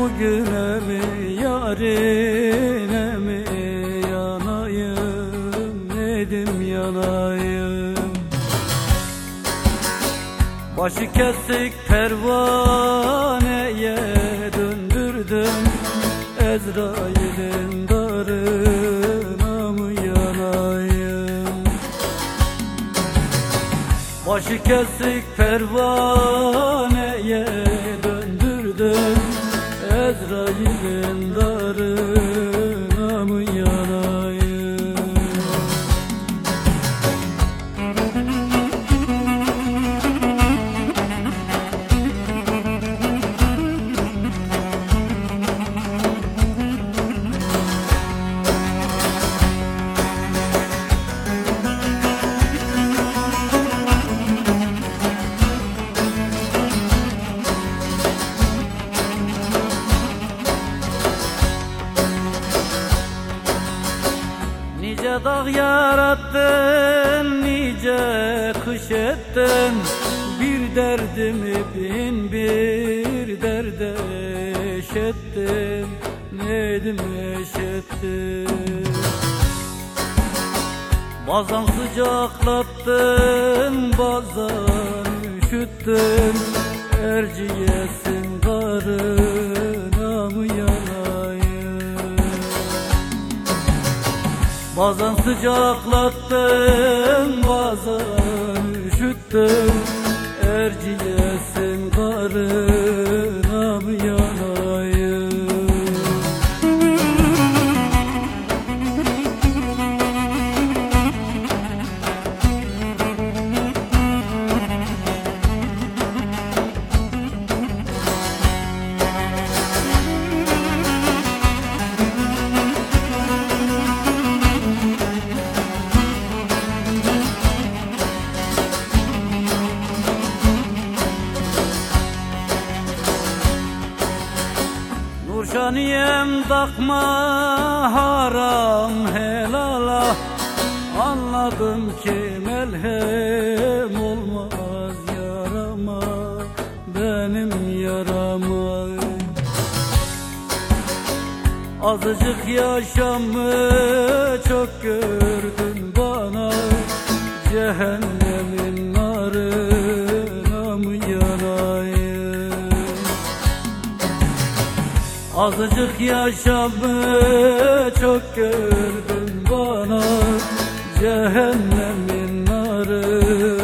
bugüne mi yarine mi yanayım, nedim yanayım. Başı kesik pervaneye döndürdüm, Ezrail'in darına mı yanayım. Başı kesik pervaneye döndürdüm, Ezrail'in darına mı yanayım. Nice dağ yarattın, nice kış ettin, bir derdimi bin bir derde eşettin, nedim eşettin. Bazen sıcaklattın, bazen üşüttün, Erciyes'in karına mı yanayım. Bazen sıcaklattın, bazen üşüttün, Erciyes'in karına mı yanayım. Nurşaniyem takma haram helala, anladım ki melhem olmaz yarama, benim yarama. Azıcık yaşamı çok gördün bana, cehennemin narına mı yanayım. Azıcık yaşamı çok gördün bana, cehennemin narı